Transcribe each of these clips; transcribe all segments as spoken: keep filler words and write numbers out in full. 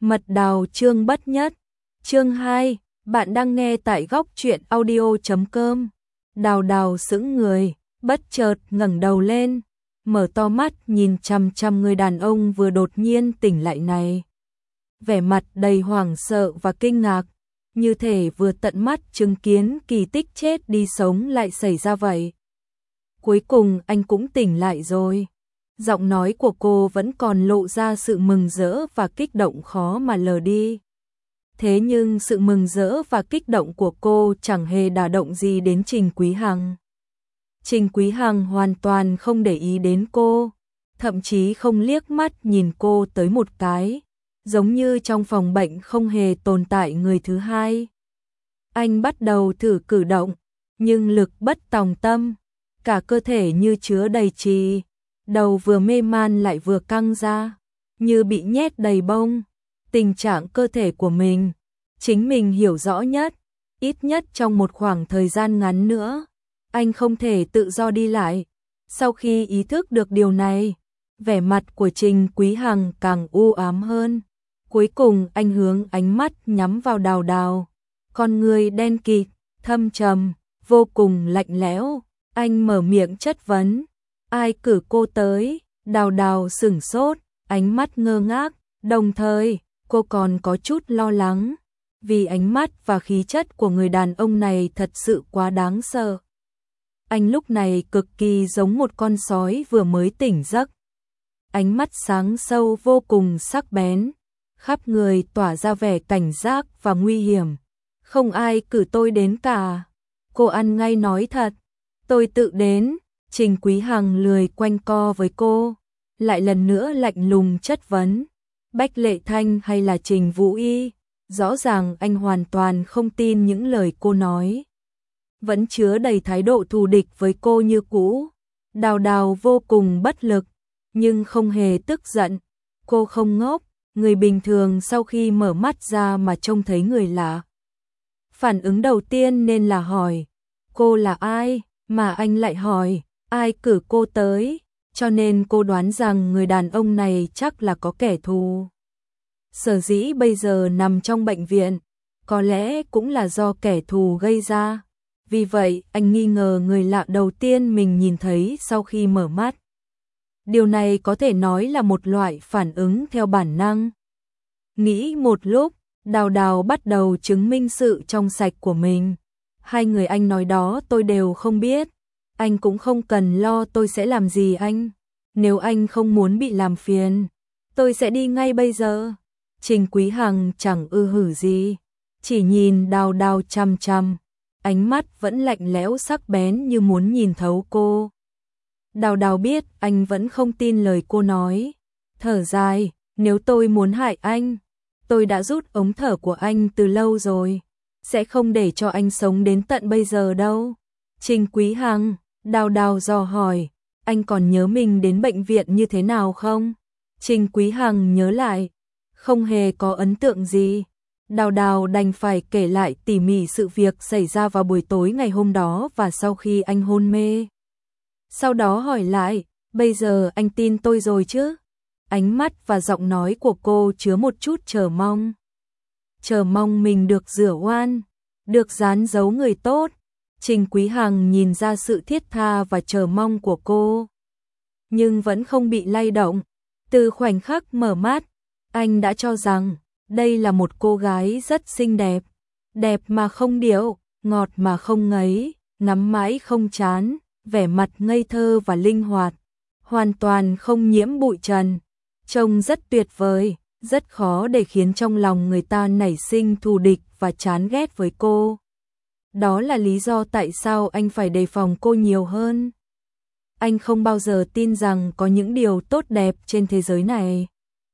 Mật đào chương bất nhất. Chương hai, bạn đang nghe tại góc truyện audio chấm com. Đào đào sững người, bất chợt ngẩng đầu lên, mở to mắt nhìn chằm chằm người đàn ông vừa đột nhiên tỉnh lại này. Vẻ mặt đầy hoảng sợ và kinh ngạc, như thể vừa tận mắt chứng kiến kỳ tích chết đi sống lại xảy ra vậy. Cuối cùng anh cũng tỉnh lại rồi. Giọng nói của cô vẫn còn lộ ra sự mừng rỡ và kích động khó mà lờ đi. Thế nhưng sự mừng rỡ và kích động của cô chẳng hề đả động gì đến Trình Quý Hằng. Trình Quý Hằng hoàn toàn không để ý đến cô, thậm chí không liếc mắt nhìn cô tới một cái, giống như trong phòng bệnh không hề tồn tại người thứ hai. Anh bắt đầu thử cử động, nhưng lực bất tòng tâm, cả cơ thể như chứa đầy trì. Đầu vừa mê man lại vừa căng ra, như bị nhét đầy bông. Tình trạng cơ thể của mình, chính mình hiểu rõ nhất, ít nhất trong một khoảng thời gian ngắn nữa, anh không thể tự do đi lại. Sau khi ý thức được điều này, vẻ mặt của Trình Quý Hằng càng u ám hơn. Cuối cùng anh hướng ánh mắt nhắm vào Đào Đào, con người đen kịt, thâm trầm, vô cùng lạnh lẽo. Anh mở miệng chất vấn. Ai cử cô tới? Đào Đào sửng sốt, ánh mắt ngơ ngác, đồng thời cô còn có chút lo lắng, vì ánh mắt và khí chất của người đàn ông này thật sự quá đáng sợ. Anh lúc này cực kỳ giống một con sói vừa mới tỉnh giấc. Ánh mắt sáng sâu vô cùng sắc bén, khắp người tỏa ra vẻ cảnh giác và nguy hiểm. Không ai cử tôi đến cả. Cô ăn ngay nói thật. Tôi tự đến. Trình Quý Hằng lười quanh co với cô, lại lần nữa lạnh lùng chất vấn. Bách Lệ Thanh hay là Trình Vũ Y? Rõ ràng anh hoàn toàn không tin những lời cô nói, vẫn chứa đầy thái độ thù địch với cô như cũ. Đào Đào vô cùng bất lực, nhưng không hề tức giận. Cô không ngốc, người bình thường sau khi mở mắt ra mà trông thấy người lạ, phản ứng đầu tiên nên là hỏi, cô là ai? Mà anh lại hỏi, ai cử cô tới? Cho nên cô đoán rằng người đàn ông này chắc là có kẻ thù. Sở dĩ bây giờ nằm trong bệnh viện, có lẽ cũng là do kẻ thù gây ra. Vì vậy, anh nghi ngờ người lạ đầu tiên mình nhìn thấy sau khi mở mắt. Điều này có thể nói là một loại phản ứng theo bản năng. Nghĩ một lúc, Đào Đào bắt đầu chứng minh sự trong sạch của mình. Hai người anh nói đó tôi đều không biết. Anh cũng không cần lo tôi sẽ làm gì anh. Nếu anh không muốn bị làm phiền, tôi sẽ đi ngay bây giờ. Trình Quý Hằng chẳng ư hử gì, chỉ nhìn Đào Đào chằm chằm, ánh mắt vẫn lạnh lẽo sắc bén như muốn nhìn thấu cô. Đào Đào biết anh vẫn không tin lời cô nói, thở dài, nếu tôi muốn hại anh, tôi đã rút ống thở của anh từ lâu rồi, sẽ không để cho anh sống đến tận bây giờ đâu. Trình Quý Hằng, Đào Đào dò hỏi, anh còn nhớ mình đến bệnh viện như thế nào không? Trình Quý Hằng nhớ lại, không hề có ấn tượng gì. Đào Đào đành phải kể lại tỉ mỉ sự việc xảy ra vào buổi tối ngày hôm đó và sau khi anh hôn mê. Sau đó hỏi lại, bây giờ anh tin tôi rồi chứ? Ánh mắt và giọng nói của cô chứa một chút chờ mong. Chờ mong mình được rửa oan, được dán dấu người tốt. Trình Quý Hằng nhìn ra sự thiết tha và chờ mong của cô, nhưng vẫn không bị lay động. Từ khoảnh khắc mở mắt, anh đã cho rằng đây là một cô gái rất xinh đẹp, đẹp mà không điệu, ngọt mà không ngấy, ngắm mãi không chán, vẻ mặt ngây thơ và linh hoạt, hoàn toàn không nhiễm bụi trần, trông rất tuyệt vời, rất khó để khiến trong lòng người ta nảy sinh thù địch và chán ghét với cô. Đó là lý do tại sao anh phải đề phòng cô nhiều hơn. Anh không bao giờ tin rằng có những điều tốt đẹp trên thế giới này.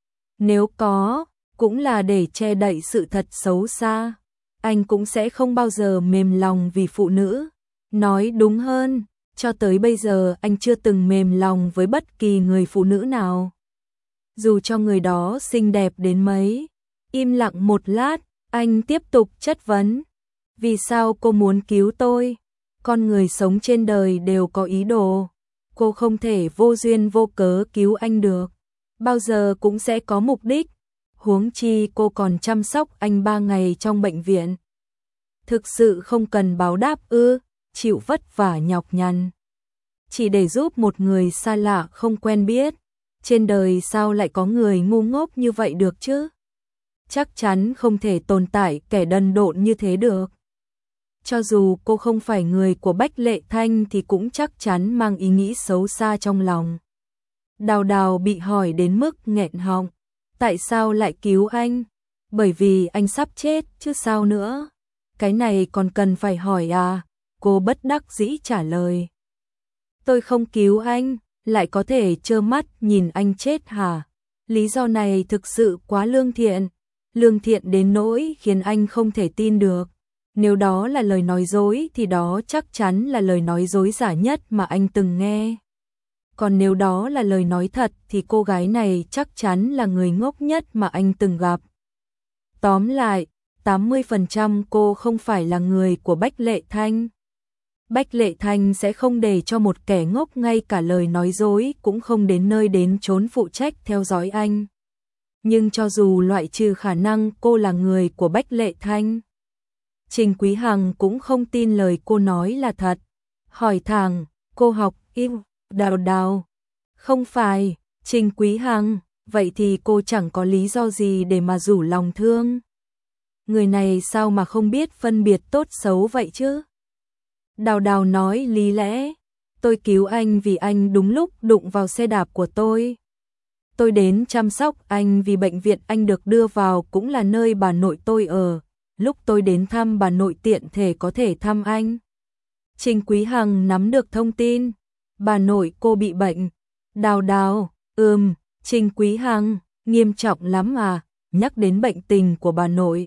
Nếu có, cũng là để che đậy sự thật xấu xa. Anh cũng sẽ không bao giờ mềm lòng vì phụ nữ. Nói đúng hơn, cho tới bây giờ anh chưa từng mềm lòng với bất kỳ người phụ nữ nào, dù cho người đó xinh đẹp đến mấy. Im lặng một lát, anh tiếp tục chất vấn. Vì sao cô muốn cứu tôi? Con người sống trên đời đều có ý đồ. Cô không thể vô duyên vô cớ cứu anh được. Bao giờ cũng sẽ có mục đích. huống chi cô còn chăm sóc anh ba ngày trong bệnh viện. Thực sự không cần báo đáp ư, chịu vất vả nhọc nhằn. Chỉ để giúp một người xa lạ không quen biết, trên đời sao lại có người ngu ngốc như vậy được chứ? Chắc chắn không thể tồn tại kẻ đần độn như thế được. Cho dù cô không phải người của Bách Lệ Thanh thì cũng chắc chắn mang ý nghĩ xấu xa trong lòng. Đào Đào bị hỏi đến mức nghẹn họng. Tại sao lại cứu anh? Bởi vì anh sắp chết chứ sao nữa. Cái này còn cần phải hỏi à? Cô bất đắc dĩ trả lời. Tôi không cứu anh, lại có thể trơ mắt nhìn anh chết hả? Lý do này thực sự quá lương thiện. Lương thiện đến nỗi khiến anh không thể tin được. Nếu đó là lời nói dối thì đó chắc chắn là lời nói dối giả nhất mà anh từng nghe. Còn nếu đó là lời nói thật thì cô gái này chắc chắn là người ngốc nhất mà anh từng gặp. Tóm lại, tám mươi phần trăm cô không phải là người của Bách Lệ Thanh. Bách Lệ Thanh sẽ không để cho một kẻ ngốc ngay cả lời nói dối cũng không đến nơi đến chốn phụ trách theo dõi anh. Nhưng cho dù loại trừ khả năng cô là người của Bách Lệ Thanh, Trình Quý Hằng cũng không tin lời cô nói là thật. Hỏi thẳng, cô học im, Đào Đào. Không phải, Trình Quý Hằng, vậy thì cô chẳng có lý do gì để mà rủ lòng thương. Người này sao mà không biết phân biệt tốt xấu vậy chứ? Đào Đào nói lý lẽ, tôi cứu anh vì anh đúng lúc đụng vào xe đạp của tôi. Tôi đến chăm sóc anh vì bệnh viện anh được đưa vào cũng là nơi bà nội tôi ở. Lúc tôi đến thăm bà nội tiện thể có thể thăm anh. Trình Quý Hằng nắm được thông tin. Bà nội cô bị bệnh. Đào Đào, ừm, Trình Quý Hằng, nghiêm trọng lắm à, nhắc đến bệnh tình của bà nội.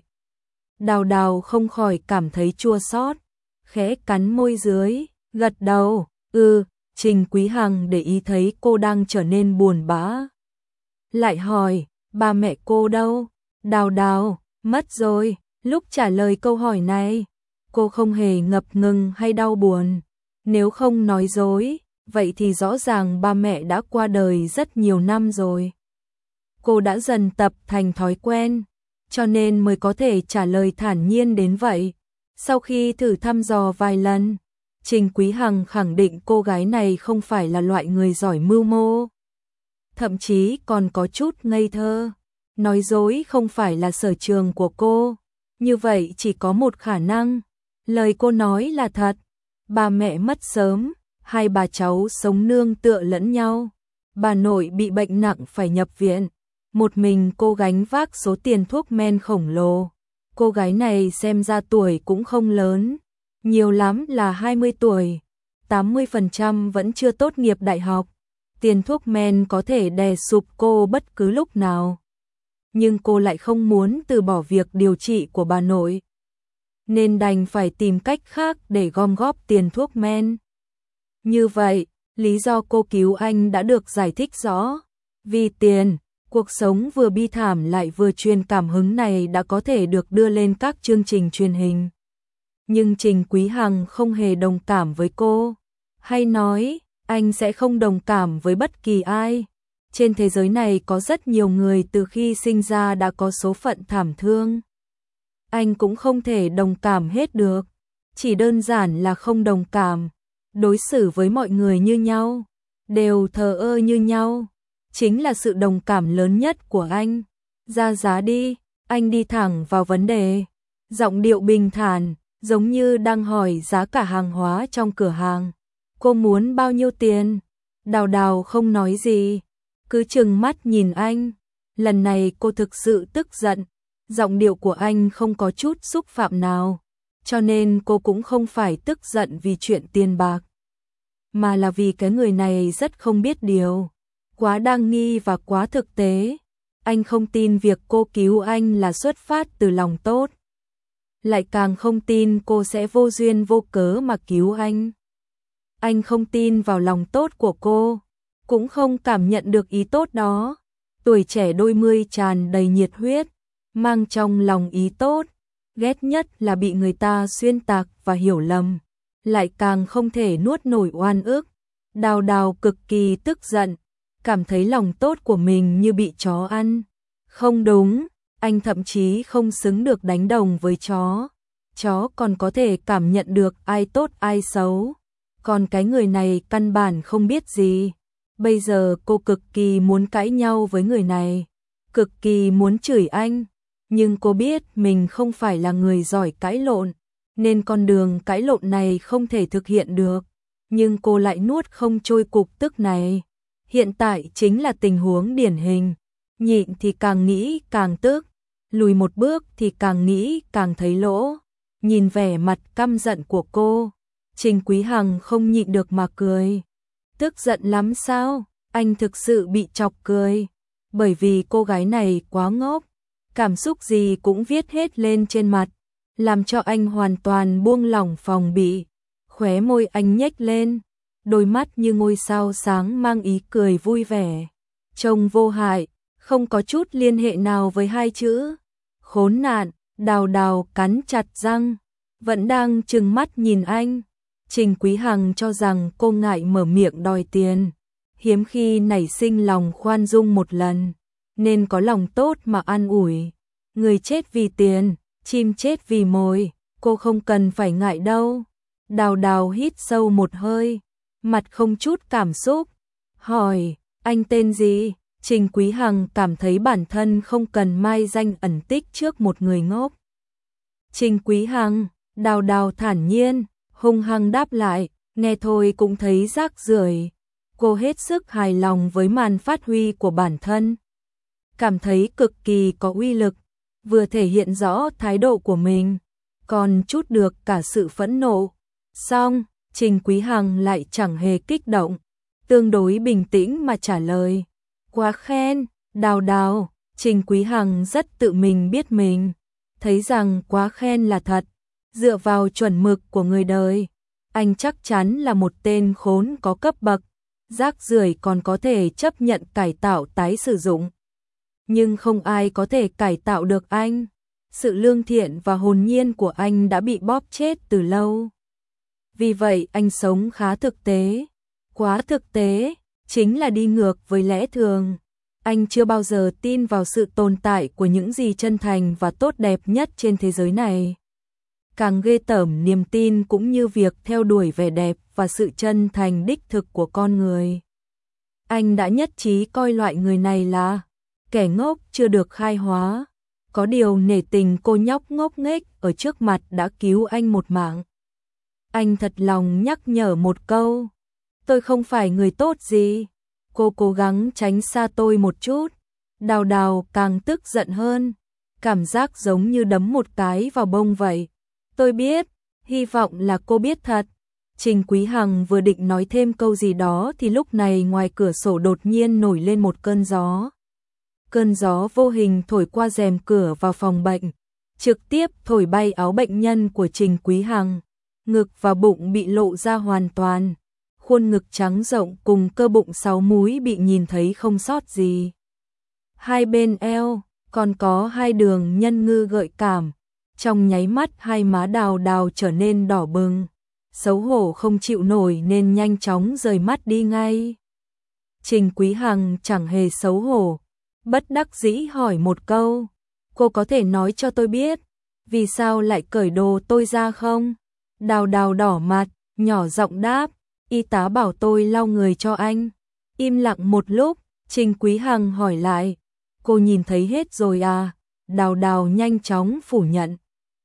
Đào Đào không khỏi cảm thấy chua xót, khẽ cắn môi dưới, gật đầu, ừ, Trình Quý Hằng để ý thấy cô đang trở nên buồn bã. Lại hỏi, ba mẹ cô đâu? Đào Đào, mất rồi. Lúc trả lời câu hỏi này, cô không hề ngập ngừng hay đau buồn. Nếu không nói dối, vậy thì rõ ràng ba mẹ đã qua đời rất nhiều năm rồi. Cô đã dần tập thành thói quen, cho nên mới có thể trả lời thản nhiên đến vậy. Sau khi thử thăm dò vài lần, Trình Quý Hằng khẳng định cô gái này không phải là loại người giỏi mưu mô. Thậm chí còn có chút ngây thơ. Nói dối không phải là sở trường của cô. Như vậy chỉ có một khả năng. Lời cô nói là thật. Bà mẹ mất sớm, hai bà cháu sống nương tựa lẫn nhau. Bà nội bị bệnh nặng phải nhập viện. Một mình cô gánh vác số tiền thuốc men khổng lồ. Cô gái này xem ra tuổi cũng không lớn. Nhiều lắm là hai mươi tuổi. tám mươi phần trăm vẫn chưa tốt nghiệp đại học. Tiền thuốc men có thể đè sụp cô bất cứ lúc nào. Nhưng cô lại không muốn từ bỏ việc điều trị của bà nội. Nên đành phải tìm cách khác để gom góp tiền thuốc men. Như vậy, lý do cô cứu anh đã được giải thích rõ. Vì tiền, cuộc sống vừa bi thảm lại vừa truyền cảm hứng này đã có thể được đưa lên các chương trình truyền hình. Nhưng Trình Quý Hằng không hề đồng cảm với cô. Hay nói, anh sẽ không đồng cảm với bất kỳ ai. Trên thế giới này có rất nhiều người từ khi sinh ra đã có số phận thảm thương. Anh cũng không thể đồng cảm hết được. Chỉ đơn giản là không đồng cảm. Đối xử với mọi người như nhau. Đều thờ ơ như nhau. Chính là sự đồng cảm lớn nhất của anh. Ra giá đi. Anh đi thẳng vào vấn đề. Giọng điệu bình thản, giống như đang hỏi giá cả hàng hóa trong cửa hàng. Cô muốn bao nhiêu tiền? Đào Đào không nói gì. Cứ trừng mắt nhìn anh. Lần này cô thực sự tức giận. Giọng điệu của anh không có chút xúc phạm nào. Cho nên cô cũng không phải tức giận vì chuyện tiền bạc. Mà là vì cái người này rất không biết điều. Quá đa nghi và quá thực tế. Anh không tin việc cô cứu anh là xuất phát từ lòng tốt. Lại càng không tin cô sẽ vô duyên vô cớ mà cứu anh. Anh không tin vào lòng tốt của cô. Cũng không cảm nhận được ý tốt đó. Tuổi trẻ đôi mươi tràn đầy nhiệt huyết, mang trong lòng ý tốt. Ghét nhất là bị người ta xuyên tạc và hiểu lầm. Lại càng không thể nuốt nổi oan ức. Đào Đào cực kỳ tức giận, cảm thấy lòng tốt của mình như bị chó ăn. Không đúng, anh thậm chí không xứng được đánh đồng với chó. Chó còn có thể cảm nhận được ai tốt ai xấu. Còn cái người này căn bản không biết gì. Bây giờ cô cực kỳ muốn cãi nhau với người này. Cực kỳ muốn chửi anh. Nhưng cô biết mình không phải là người giỏi cãi lộn. Nên con đường cãi lộn này không thể thực hiện được. Nhưng cô lại nuốt không trôi cục tức này. Hiện tại chính là tình huống điển hình. Nhịn thì càng nghĩ càng tức. Lùi một bước thì càng nghĩ càng thấy lỗ. Nhìn vẻ mặt căm giận của cô, Trình Quý Hằng không nhịn được mà cười. Tức giận lắm sao? Anh thực sự bị chọc cười. Bởi vì cô gái này quá ngốc. Cảm xúc gì cũng viết hết lên trên mặt. Làm cho anh hoàn toàn buông lỏng phòng bị. Khóe môi anh nhếch lên. Đôi mắt như ngôi sao sáng mang ý cười vui vẻ. Trông vô hại, không có chút liên hệ nào với hai chữ. Khốn nạn. Đào Đào cắn chặt răng, vẫn đang trừng mắt nhìn anh. Trình Quý Hằng cho rằng cô ngại mở miệng đòi tiền, hiếm khi nảy sinh lòng khoan dung một lần, nên có lòng tốt mà an ủi. Người chết vì tiền, chim chết vì mồi, cô không cần phải ngại đâu. Đào Đào hít sâu một hơi, mặt không chút cảm xúc, hỏi, anh tên gì? Trình Quý Hằng cảm thấy bản thân không cần mai danh ẩn tích trước một người ngốc. Trình Quý Hằng, Đào Đào thản nhiên, hung hăng đáp lại, nghe thôi cũng thấy rác rưởi. Cô hết sức hài lòng với màn phát huy của bản thân. Cảm thấy cực kỳ có uy lực, vừa thể hiện rõ thái độ của mình, còn chút được cả sự phẫn nộ. Xong, Trình Quý Hằng lại chẳng hề kích động, tương đối bình tĩnh mà trả lời. Quá khen, Đào Đào. Trình Quý Hằng rất tự mình biết mình, thấy rằng quá khen là thật. Dựa vào chuẩn mực của người đời, anh chắc chắn là một tên khốn có cấp bậc, rác rưởi còn có thể chấp nhận cải tạo tái sử dụng. Nhưng không ai có thể cải tạo được anh. Sự lương thiện và hồn nhiên của anh đã bị bóp chết từ lâu. Vì vậy anh sống khá thực tế. Quá thực tế, chính là đi ngược với lẽ thường. Anh chưa bao giờ tin vào sự tồn tại của những gì chân thành và tốt đẹp nhất trên thế giới này. Càng ghê tởm niềm tin cũng như việc theo đuổi vẻ đẹp và sự chân thành đích thực của con người. Anh đã nhất trí coi loại người này là kẻ ngốc chưa được khai hóa. Có điều nể tình cô nhóc ngốc nghếch ở trước mặt đã cứu anh một mạng. Anh thật lòng nhắc nhở một câu. Tôi không phải người tốt gì. Cô cố gắng tránh xa tôi một chút. Đào Đào càng tức giận hơn. Cảm giác giống như đấm một cái vào bông vậy. Tôi biết, hy vọng là cô biết thật. Trình Quý Hằng vừa định nói thêm câu gì đó thì lúc này ngoài cửa sổ đột nhiên nổi lên một cơn gió. Cơn gió vô hình thổi qua rèm cửa vào phòng bệnh, trực tiếp thổi bay áo bệnh nhân của Trình Quý Hằng. Ngực và bụng bị lộ ra hoàn toàn. Khuôn ngực trắng rộng cùng cơ bụng sáu múi bị nhìn thấy không sót gì. Hai bên eo còn có hai đường nhân ngư gợi cảm. Trong nháy mắt hai má Đào Đào trở nên đỏ bừng. Xấu hổ không chịu nổi nên nhanh chóng rời mắt đi ngay. Trình Quý Hằng chẳng hề xấu hổ, bất đắc dĩ hỏi một câu. Cô có thể nói cho tôi biết, vì sao lại cởi đồ tôi ra không? Đào Đào đỏ mặt, nhỏ giọng đáp, y tá bảo tôi lau người cho anh. Im lặng một lúc, Trình Quý Hằng hỏi lại, cô nhìn thấy hết rồi à? Đào Đào nhanh chóng phủ nhận.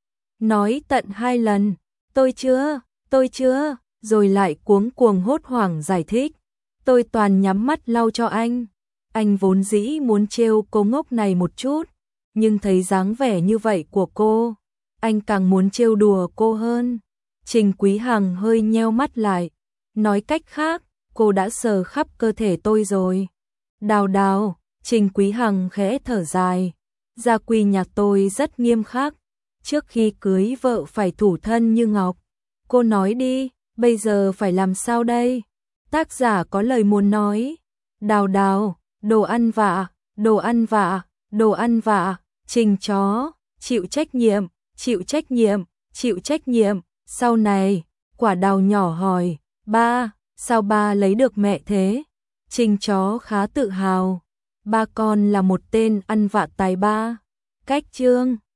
Nói tận hai lần, tôi chưa, tôi chưa, rồi lại cuống cuồng hốt hoảng giải thích. Tôi toàn nhắm mắt lau cho anh. Anh vốn dĩ muốn trêu cô ngốc này một chút, nhưng thấy dáng vẻ như vậy của cô, anh càng muốn trêu đùa cô hơn. Trình Quý Hằng hơi nheo mắt lại, nói cách khác, cô đã sờ khắp cơ thể tôi rồi. Đào Đào, Trình Quý Hằng khẽ thở dài, gia quy nhà tôi rất nghiêm khắc, trước khi cưới vợ phải thủ thân như ngọc. Cô nói đi, bây giờ phải làm sao đây? Tác giả có lời muốn nói. Đào Đào, đồ ăn vạ, đồ ăn vạ, đồ ăn vạ. Trình chó, chịu trách nhiệm, chịu trách nhiệm, chịu trách nhiệm. Sau này, Quả Đào nhỏ hỏi, ba, sao ba lấy được mẹ thế? Trình chó khá tự hào. ba con là một tên ăn vạ tài ba. Cách chương